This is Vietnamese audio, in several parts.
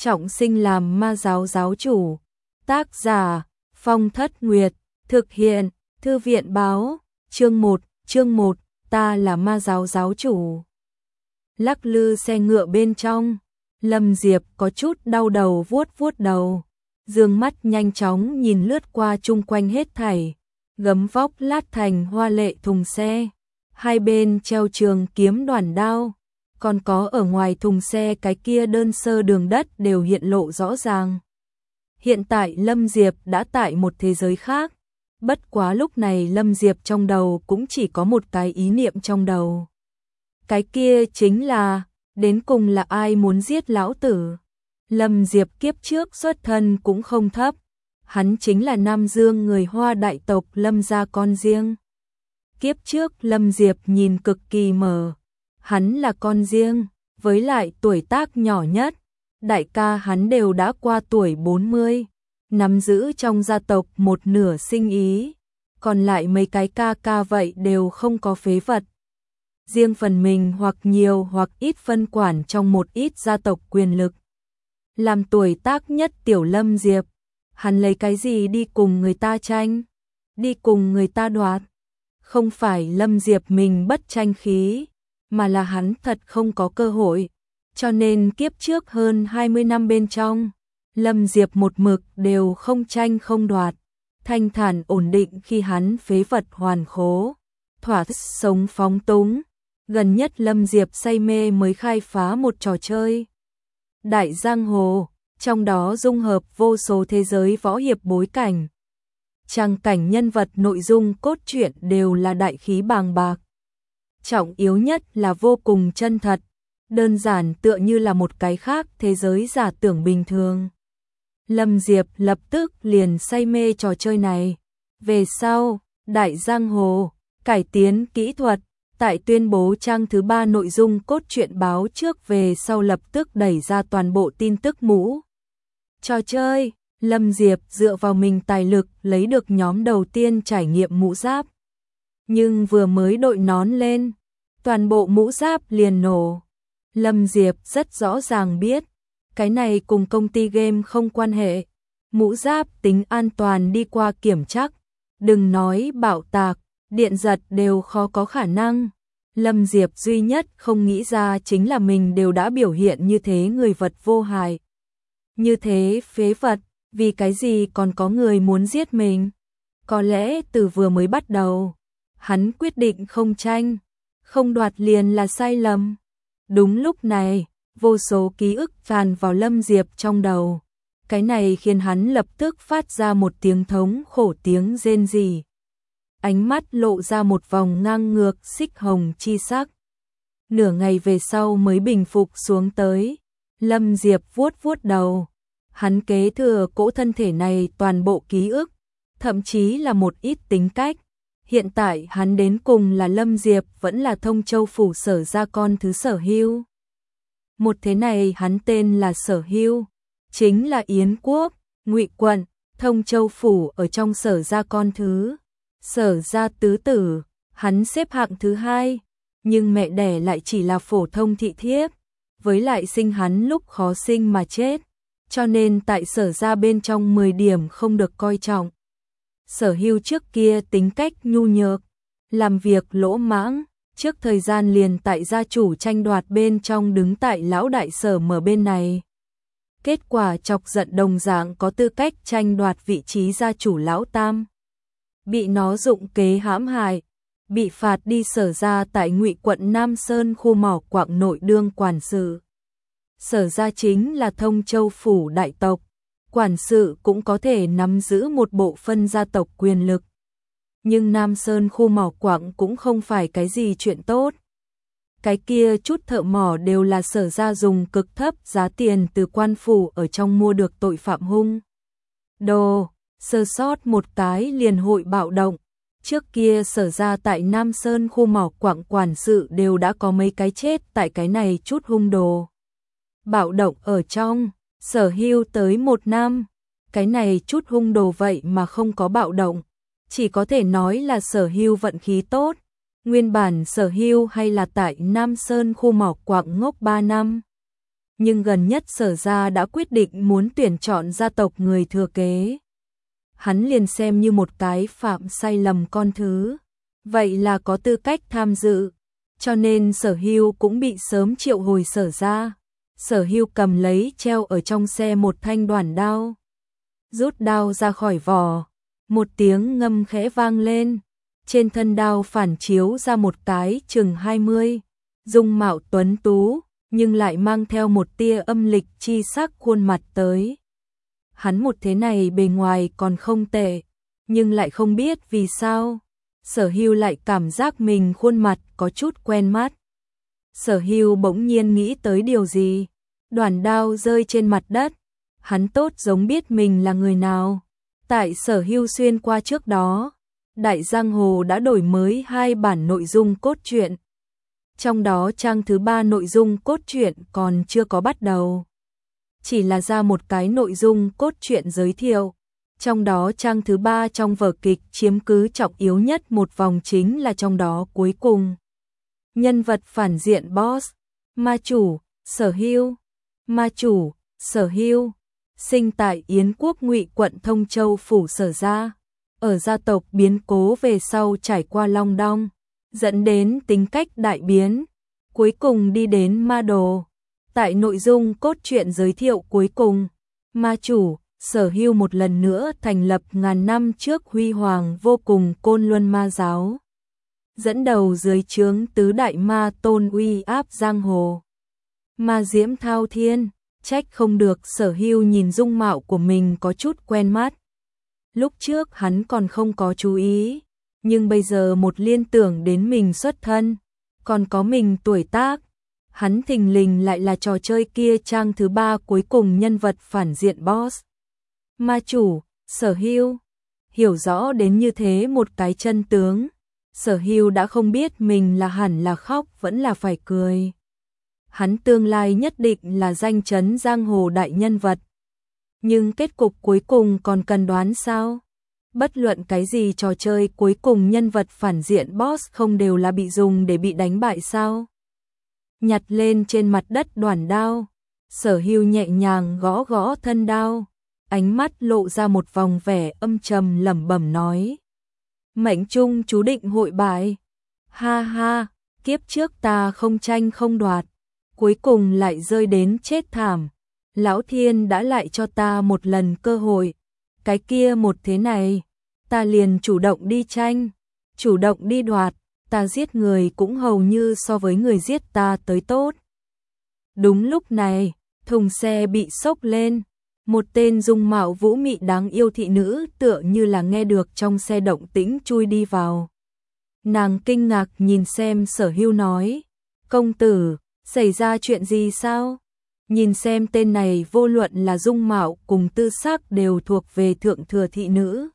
trọng sinh làm ma giáo giáo chủ. Tác giả Phong Thất Nguyệt. Thực hiện Thư viện báo. Chương 1, ta là ma giáo giáo chủ. Lắc lư xe ngựa bên trong, Lâm Diệp có chút đau đầu vuốt đầu. Dương mắt nhanh chóng nhìn lướt qua chung quanh hết thảy. Gấm vóc lát thành hoa lệ thùng xe. Hai bên treo trường kiếm đoản đao. Còn có ở ngoài thùng xe cái kia đơn sơ đường đất đều hiện lộ rõ ràng. Hiện tại Lâm Diệp đã tại một thế giới khác. Bất quá lúc này Lâm Diệp trong đầu cũng chỉ có một cái ý niệm trong đầu. Cái kia chính là, đến cùng là ai muốn giết lão tử? Lâm Diệp kiếp trước xuất thân cũng không thấp. Hắn chính là Nam Dương người Hoa đại tộc Lâm gia con riêng. Kiếp trước Lâm Diệp nhìn cực kỳ mờ. Hắn là con riêng, với lại tuổi tác nhỏ nhất. Đại ca hắn đều đã qua tuổi 40. Nắm giữ trong gia tộc một nửa sinh ý. Còn lại mấy cái ca vậy đều không có phế vật. Riêng phần mình hoặc nhiều hoặc ít phân quản trong một ít gia tộc quyền lực. Làm tuổi tác nhất tiểu Lâm Diệp, hắn lấy cái gì đi cùng người ta tranh, đi cùng người ta đoạt. Không phải Lâm Diệp mình bất tranh khí, mà là hắn thật không có cơ hội. Cho nên kiếp trước hơn 20 năm bên trong, Lâm Diệp một mực đều không tranh không đoạt, thanh thản ổn định khi hắn phế vật hoàn khố, thỏa thích sống phóng túng. Gần nhất Lâm Diệp say mê mới khai phá một trò chơi. Đại giang hồ, trong đó dung hợp vô số thế giới võ hiệp bối cảnh. Trang cảnh nhân vật nội dung cốt truyện đều là đại khí bàng bạc. Trọng yếu nhất là vô cùng chân thật, đơn giản tựa như là một cái khác thế giới giả tưởng bình thường. Lâm Diệp lập tức liền say mê trò chơi này. Về sau, Đại giang hồ, cải tiến kỹ thuật, tại tuyên bố trang thứ 3 nội dung cốt truyện báo trước về sau lập tức đẩy ra toàn bộ tin tức mũ. Trò chơi, Lâm Diệp dựa vào mình tài lực lấy được nhóm đầu tiên trải nghiệm mũ giáp. Nhưng vừa mới đội nón lên, toàn bộ mũ giáp liền nổ. Lâm Diệp rất rõ ràng biết, cái này cùng công ty game không quan hệ. Mũ giáp tính an toàn đi qua kiểm chắc, đừng nói bạo tạc, điện giật đều khó có khả năng. Lâm Diệp duy nhất không nghĩ ra chính là mình đều đã biểu hiện như thế người vật vô hại. Như thế phế vật, vì cái gì còn có người muốn giết mình? Có lẽ từ vừa mới bắt đầu, hắn quyết định không tranh, không đoạt liền là sai lầm. Đúng lúc này, vô số ký ức tràn vào Lâm Diệp trong đầu. Cái này khiến hắn lập tức phát ra một tiếng thống khổ tiếng rên rỉ. Ánh mắt lộ ra một vòng ngang ngược xích hồng chi sắc. Nửa ngày về sau mới bình phục xuống tới. Lâm Diệp vuốt đầu. Hắn kế thừa cỗ thân thể này toàn bộ ký ức, thậm chí là một ít tính cách. Hiện tại hắn đến cùng là Lâm Diệp vẫn là Thông Châu phủ Sở gia con thứ Sở Hưu. Một thế này hắn tên là Sở Hưu, chính là Yến quốc, Ngụy quận, Thông Châu phủ ở trong Sở gia con thứ. Sở gia tứ tử, hắn xếp hạng thứ 2, nhưng mẹ đẻ lại chỉ là phổ thông thị thiếp, với lại sinh hắn lúc khó sinh mà chết, cho nên tại Sở gia bên trong 10 điểm không được coi trọng. Sở Hưu trước kia tính cách nhu nhược, làm việc lỗ mãng, trước thời gian liền tại gia chủ tranh đoạt bên trong đứng tại lão đại Sở mở bên này. Kết quả chọc giận đồng dạng có tư cách tranh đoạt vị trí gia chủ lão tam. Bị nó dụng kế hãm hại, bị phạt đi Sở gia tại Ngụy quận Nam Sơn khu mỏ quặng nội đương quản sự. Sở gia chính là Thông Châu phủ đại tộc, quản sự cũng có thể nắm giữ một bộ phân gia tộc quyền lực. Nhưng Nam Sơn khu mỏ quặng cũng không phải cái gì chuyện tốt. Cái kia chút thợ mỏ đều là Sở gia dùng cực thấp giá tiền từ quan phủ ở trong mua được tội phạm hung đồ, sơ sót một cái liền hội bạo động. Trước kia Sở gia tại Nam Sơn khu mỏ quặng quản sự đều đã có mấy cái chết tại cái này chút hung đồ. Bạo động ở trong, Sở Hưu tới 1 năm, cái này chút hung đồ vậy mà không có bạo động, chỉ có thể nói là Sở Hưu vận khí tốt. Nguyên bản Sở Hưu hay là tại Nam Sơn khu mỏ quặng ngốc 3 năm. nhưng gần nhất Sở gia đã quyết định muốn tuyển chọn gia tộc người thừa kế. Hắn liền xem như một cái phạm sai lầm con thứ, vậy là có tư cách tham dự, cho nên Sở Hưu cũng bị sớm triệu hồi Sở gia. Sở Hưu cầm lấy treo ở trong xe một thanh đoản đao, rút đao ra khỏi vỏ, một tiếng ngâm khẽ vang lên, trên thân đao phản chiếu ra một cái chừng 20, dung mạo tuấn tú, nhưng lại mang theo một tia âm lịch chi sắc khuôn mặt tới. Hắn một thế này bề ngoài còn không tệ, nhưng lại không biết vì sao, Sở Hưu lại cảm giác mình khuôn mặt có chút quen mắt. Sở Hưu bỗng nhiên nghĩ tới điều gì, đoản đao rơi trên mặt đất, hắn tốt giống biết mình là người nào. Tại Sở Hưu xuyên qua trước đó, Đại Giang Hồ đã đổi mới 2 bản nội dung cốt truyện. Trong đó trang thứ 3 nội dung cốt truyện còn chưa có bắt đầu, chỉ là ra một cái nội dung cốt truyện giới thiệu. Trong đó trang thứ 3 trong vở kịch chiếm cứ trọng yếu nhất một vòng chính là trong đó cuối cùng. Nhân vật phản diện boss, ma chủ, Sở Hưu. Ma chủ, Sở Hưu, sinh tại Yến Quốc Ngụy quận Thông Châu phủ Sở gia. Ở gia tộc biến cố về sau trải qua long đong, dẫn đến tính cách đại biến, cuối cùng đi đến ma đồ. Tại nội dung cốt truyện giới thiệu cuối cùng, ma chủ, Sở Hưu một lần nữa thành lập ngàn năm trước huy hoàng vô cùng Côn Luân ma giáo, dẫn đầu dưới trướng tứ đại ma tôn uy áp giang hồ. Ma diễm thao thiên, trách không được Sở Hưu nhìn dung mạo của mình có chút quen mắt. Lúc trước hắn còn không có chú ý, nhưng bây giờ một liên tưởng đến mình xuất thân, còn có mình tuổi tác, hắn thình lình lại là trò chơi kia trang thứ 3 cuối cùng nhân vật phản diện boss. Ma chủ, Sở Hưu, hiểu rõ đến như thế một cái chân tướng, Sở Hưu đã không biết mình là hẳn là khóc vẫn là phải cười. Hắn tương lai nhất định là danh chấn giang hồ đại nhân vật. Nhưng kết cục cuối cùng còn cần đoán sao? Bất luận cái gì trò chơi cuối cùng nhân vật phản diện boss không đều là bị dùng để bị đánh bại sao? Nhặt lên trên mặt đất đoản đao, Sở Hưu nhẹ nhàng gõ gõ thân đao, ánh mắt lộ ra một vòng vẻ âm trầm lẩm bẩm nói: mệnh trung chú định hội bại. Ha ha, kiếp trước ta không tranh không đoạt, cuối cùng lại rơi đến chết thảm. Lão Thiên đã lại cho ta một lần cơ hội, cái kia một thế này, ta liền chủ động đi tranh, chủ động đi đoạt, ta giết người cũng hầu như so với người giết ta tới tốt. Đúng lúc này, thùng xe bị xốc lên, một tên dung mạo vũ mị đáng yêu thị nữ tựa như là nghe được trong xe động tĩnh chui đi vào. Nàng kinh ngạc nhìn xem Sở Hưu nói: công tử, xảy ra chuyện gì sao? Nhìn xem tên này vô luận là dung mạo cùng tư sắc đều thuộc về thượng thừa thị nữ.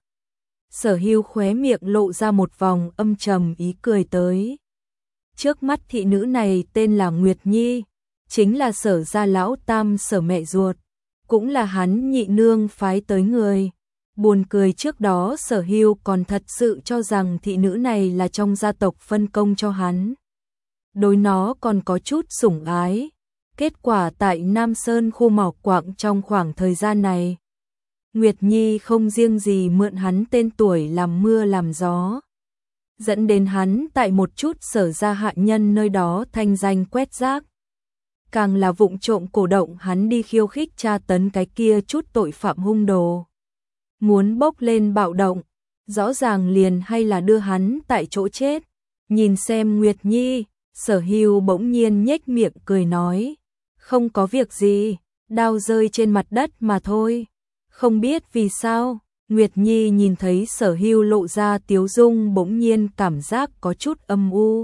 Sở Hưu khóe miệng lộ ra một vòng âm trầm ý cười tới. Trước mắt thị nữ này tên là Nguyệt Nhi, chính là Sở gia lão tam Sở mẹ ruột, cũng là hắn nhị nương phái tới người. Buồn cười trước đó Sở Hưu còn thật sự cho rằng thị nữ này là trong gia tộc phân công cho hắn, đối nó còn có chút sủng ái. Kết quả tại Nam Sơn khu mỏ quặng trong khoảng thời gian này, Nguyệt Nhi không riêng gì mượn hắn tên tuổi làm mưa làm gió, dẫn đến hắn tại một chút Sở gia hạ nhân nơi đó thanh danh quét rác, càng là vụng trộm cổ động hắn đi khiêu khích tra tấn cái kia chút tội phạm hung đồ, muốn bốc lên bạo động, rõ ràng liền hay là đưa hắn tại chỗ chết. Nhìn xem Nguyệt Nhi, Sở Hưu bỗng nhiên nhếch miệng cười nói: không có việc gì, đao rơi trên mặt đất mà thôi. Không biết vì sao, Nguyệt Nhi nhìn thấy Sở Hưu lộ ra tiếu dung bỗng nhiên cảm giác có chút âm u,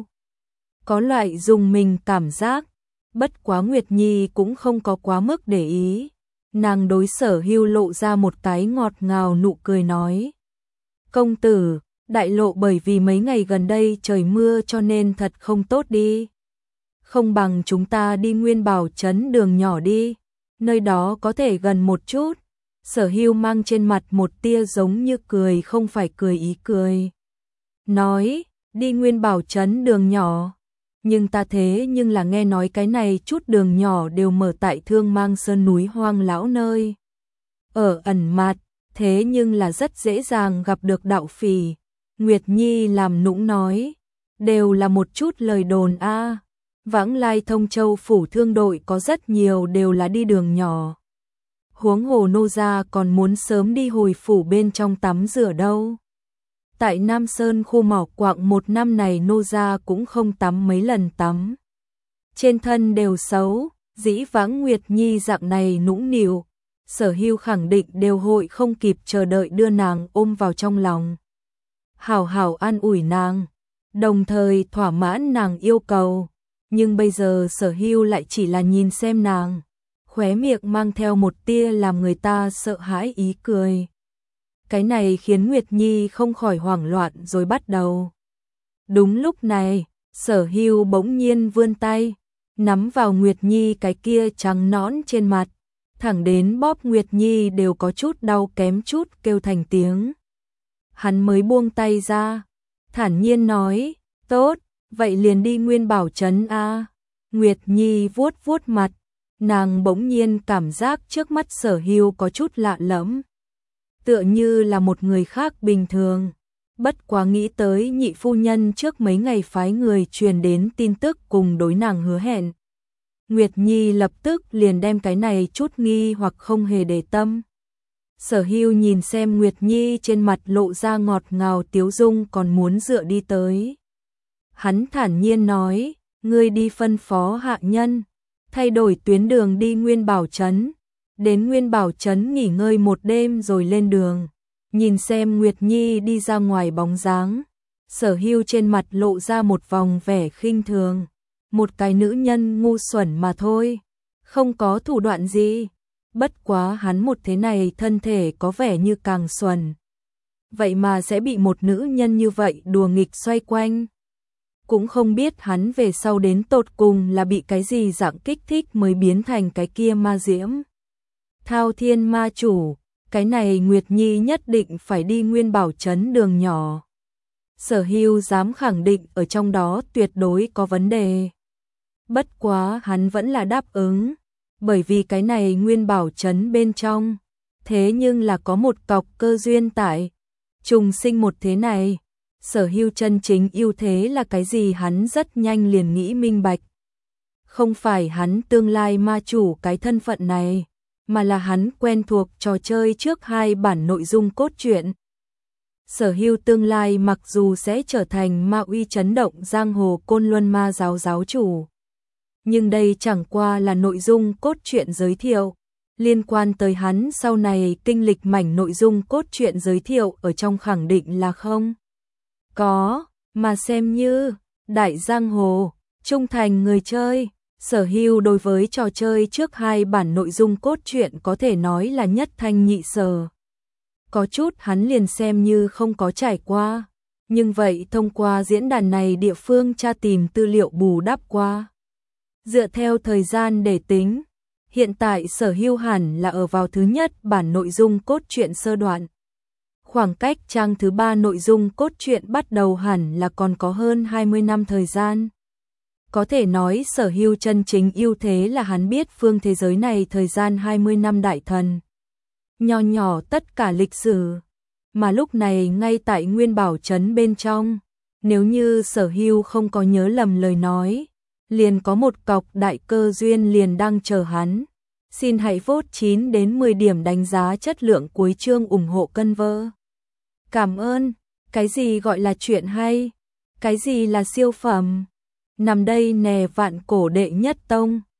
có loại dùng mình cảm giác. Bất quá Nguyệt Nhi cũng không có quá mức để ý, nàng đối Sở Hưu lộ ra một cái ngọt ngào nụ cười nói: công tử, đại lộ bởi vì mấy ngày gần đây trời mưa cho nên thật không tốt đi. Không bằng chúng ta đi Nguyên Bảo trấn đường nhỏ đi, nơi đó có thể gần một chút. Sở Hưu mang trên mặt một tia giống như cười không phải cười ý cười, nói: đi Nguyên Bảo trấn đường nhỏ. nhưng ta thế nhưng là nghe nói cái này chút đường nhỏ đều mở tại Thương Mang Sơn núi hoang lão nơi. Ở ẩn mặt, thế nhưng là rất dễ dàng gặp được đạo phỉ. Nguyệt Nhi làm nũng nói, đều là một chút lời đồn a. Vãng lai Thông Châu phủ thương đội có rất nhiều đều là đi đường nhỏ. Huống hồ nô gia còn muốn sớm đi hồi phủ bên trong tắm rửa đâu. Tại Nam Sơn khu mỏ quặng một năm này nô gia cũng không tắm mấy lần tắm. Trên thân đều xấu, dĩ vãng Nguyệt Nhi dạng này nũng nịu, Sở Hưu khẳng định đều hội không kịp chờ đợi đưa nàng ôm vào trong lòng. Hảo hảo an ủi nàng, đồng thời thỏa mãn nàng yêu cầu. Nhưng bây giờ Sở Hưu lại chỉ là nhìn xem nàng, khóe miệng mang theo một tia làm người ta sợ hãi ý cười. Cái này khiến Nguyệt Nhi không khỏi hoảng loạn rồi bắt đầu. Đúng lúc này, Sở Hưu bỗng nhiên vươn tay, nắm vào Nguyệt Nhi cái kia trắng nõn trên mặt, thẳng đến bóp Nguyệt Nhi đều có chút đau kém chút kêu thành tiếng. Hắn mới buông tay ra, thản nhiên nói, tốt, vậy liền đi Nguyên Bảo Trấn a. Nguyệt Nhi vuốt vuốt mặt, nàng bỗng nhiên cảm giác trước mắt Sở Hưu có chút lạ lẫm, tựa như là một người khác bình thường. Bất quá nghĩ tới nhị phu nhân trước mấy ngày phái người truyền đến tin tức cùng đối nàng hứa hẹn. Nguyệt Nhi lập tức liền đem cái này chút nghi hoặc không hề để tâm. Sở Hưu nhìn xem Nguyệt Nhi trên mặt lộ ra ngọt ngào tiếu dung còn muốn dựa đi tới. Hắn thản nhiên nói, ngươi đi phân phó hạ nhân, thay đổi tuyến đường đi Nguyên Bảo Trấn. Đến Nguyên Bảo Trấn nghỉ ngơi một đêm rồi lên đường. Nhìn xem Nguyệt Nhi đi ra ngoài bóng dáng, Sở Hưu trên mặt lộ ra một vòng vẻ khinh thường. Một cái nữ nhân ngu xuẩn mà thôi, không có thủ đoạn gì. Bất quá hắn một thế này thân thể có vẻ như càng xuẩn. Vậy mà sẽ bị một nữ nhân như vậy đùa nghịch xoay quanh. Cũng không biết hắn về sau đến tột cùng là bị cái gì dạng kích thích mới biến thành cái kia ma diễm. Thao Thiên ma chủ, cái này Nguyệt Nhi nhất định phải đi Nguyên Bảo Trấn đường nhỏ. Sở Hưu dám khẳng định ở trong đó tuyệt đối có vấn đề. Bất quá hắn vẫn là đáp ứng, bởi vì cái này Nguyên Bảo Trấn bên trong, thế nhưng là có một cọc cơ duyên tại. Trùng sinh một thế này, Sở Hưu chân chính ưu thế là cái gì hắn rất nhanh liền nghĩ minh bạch. Không phải hắn tương lai ma chủ cái thân phận này, mà là hắn quen thuộc trò chơi trước hai bản nội dung cốt truyện. Sở Hưu tương lai mặc dù sẽ trở thành ma uy chấn động giang hồ Côn Luân ma giáo giáo chủ, nhưng đây chẳng qua là nội dung cốt truyện giới thiệu. Liên quan tới hắn sau này kinh lịch mảnh nội dung cốt truyện giới thiệu ở trong khẳng định là không có, mà xem như đại giang hồ, trung thành người chơi. Sở Hưu đối với trò chơi trước hai bản nội dung cốt truyện có thể nói là nhất thanh nhị sở. Có chút hắn liền xem như không có trải qua, nhưng vậy thông qua diễn đàn này địa phương tra tìm tư liệu bù đắp qua. Dựa theo thời gian để tính, hiện tại Sở Hưu hẳn là ở vào thứ nhất bản nội dung cốt truyện sơ đoạn. Khoảng cách trang thứ 3 nội dung cốt truyện bắt đầu hẳn là còn có hơn 20 năm thời gian. Có thể nói Sở Hưu chân chính ưu thế là hắn biết phương thế giới này thời gian 20 năm đại thần. Nho nhỏ tất cả lịch sử, mà lúc này ngay tại Nguyên Bảo Trấn bên trong, nếu như Sở Hưu không có nhớ lầm lời nói, liền có một cọc đại cơ duyên liền đang chờ hắn. Xin hãy vote 9 đến 10 điểm đánh giá chất lượng cuối chương ủng hộ cân vơ. Cảm ơn. Cái gì gọi là chuyện hay? Cái gì là siêu phẩm? Nằm đây nè Vạn Cổ đệ nhất tông,